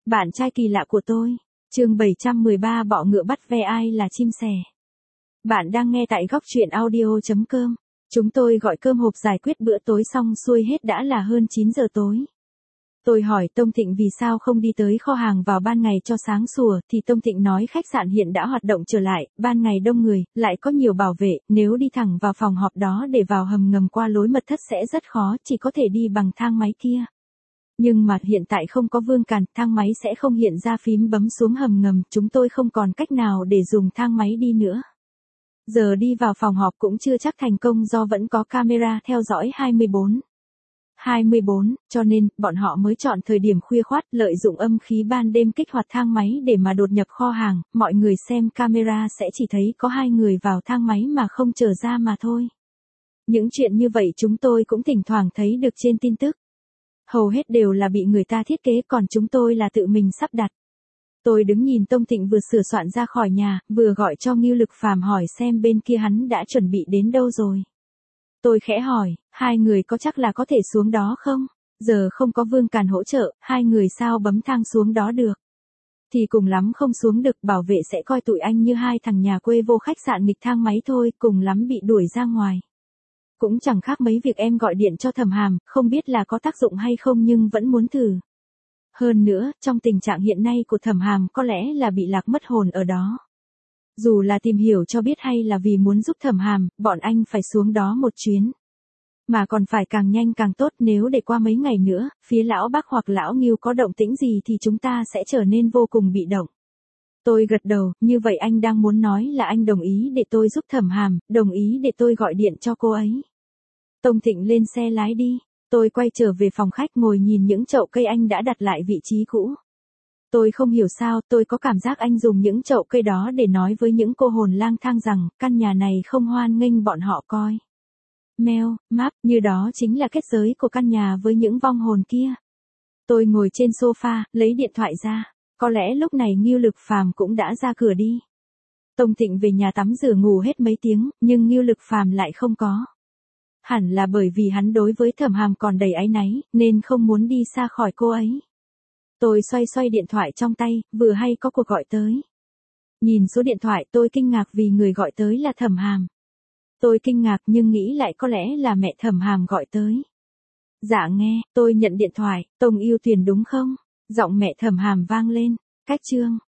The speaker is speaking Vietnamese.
Bạn trai kỳ lạ của tôi. Chương 713 bọ ngựa bắt ve ai là chim sẻ. Bạn đang nghe tại góc truyện audio.com. Chúng tôi gọi cơm hộp giải quyết bữa tối xong xuôi hết đã là hơn 9 giờ tối. Tôi hỏi Tông Thịnh vì sao không đi tới kho hàng vào ban ngày cho sáng sủa, thì Tông Thịnh nói khách sạn hiện đã hoạt động trở lại, ban ngày đông người, lại có nhiều bảo vệ, nếu đi thẳng vào phòng họp đó để vào hầm ngầm qua lối mật thất sẽ rất khó, chỉ có thể đi bằng thang máy kia. Nhưng mà hiện tại không có vương càn, thang máy sẽ không hiện ra phím bấm xuống hầm ngầm, chúng tôi không còn cách nào để dùng thang máy đi nữa. Giờ đi vào phòng họp cũng chưa chắc thành công do vẫn có camera theo dõi 24, cho nên, bọn họ mới chọn thời điểm khuya khoắt lợi dụng âm khí ban đêm kích hoạt thang máy để mà đột nhập kho hàng, mọi người xem camera sẽ chỉ thấy có 2 người vào thang máy mà không trở ra mà thôi. Những chuyện như vậy chúng tôi cũng thỉnh thoảng thấy được trên tin tức. Hầu hết đều là bị người ta thiết kế còn chúng tôi là tự mình sắp đặt. Tôi đứng nhìn Tông Thịnh vừa sửa soạn ra khỏi nhà, vừa gọi cho Ngưu Lực Phàm hỏi xem bên kia hắn đã chuẩn bị đến đâu rồi. Tôi khẽ hỏi, 2 người có chắc là có thể xuống đó không? Giờ không có vương càn hỗ trợ, 2 người sao bấm thang xuống đó được? Thì cùng lắm không xuống được, bảo vệ sẽ coi tụi anh như 2 thằng nhà quê vô khách sạn nghịch thang máy thôi, cùng lắm bị đuổi ra ngoài. Cũng chẳng khác mấy việc em gọi điện cho Thẩm Hàm, không biết là có tác dụng hay không nhưng vẫn muốn thử. Hơn nữa, trong tình trạng hiện nay của Thẩm Hàm có lẽ là bị lạc mất hồn ở đó. Dù là tìm hiểu cho biết hay là vì muốn giúp Thẩm Hàm, bọn anh phải xuống đó một chuyến. Mà còn phải càng nhanh càng tốt, nếu để qua mấy ngày nữa, phía lão Bác hoặc lão Ngưu có động tĩnh gì thì chúng ta sẽ trở nên vô cùng bị động. Tôi gật đầu, như vậy anh đang muốn nói là anh đồng ý để tôi giúp Thẩm Hàm, đồng ý để tôi gọi điện cho cô ấy. Tông Thịnh lên xe lái đi. Tôi quay trở về phòng khách ngồi nhìn những chậu cây anh đã đặt lại vị trí cũ. Tôi không hiểu sao, tôi có cảm giác anh dùng những chậu cây đó để nói với những cô hồn lang thang rằng, căn nhà này không hoan nghênh bọn họ coi. Meo, map, như đó chính là kết giới của căn nhà với những vong hồn kia. Tôi ngồi trên sofa, lấy điện thoại ra. Có lẽ lúc này Ngưu Lực Phàm cũng đã ra cửa đi. Tông Thịnh về nhà tắm rửa ngủ hết mấy tiếng, nhưng Ngưu Lực Phàm lại không có. Hẳn là bởi vì hắn đối với Thẩm Hàm còn đầy áy náy, nên không muốn đi xa khỏi cô ấy. Tôi xoay điện thoại trong tay, vừa hay có cuộc gọi tới. Nhìn số điện thoại tôi kinh ngạc vì người gọi tới là Thẩm Hàm. Tôi kinh ngạc nhưng nghĩ lại có lẽ là mẹ Thẩm Hàm gọi tới. Dạ nghe, tôi nhận điện thoại, Tông yêu Tuyền đúng không? Giọng mẹ Thẩm Hàm vang lên. Cách chương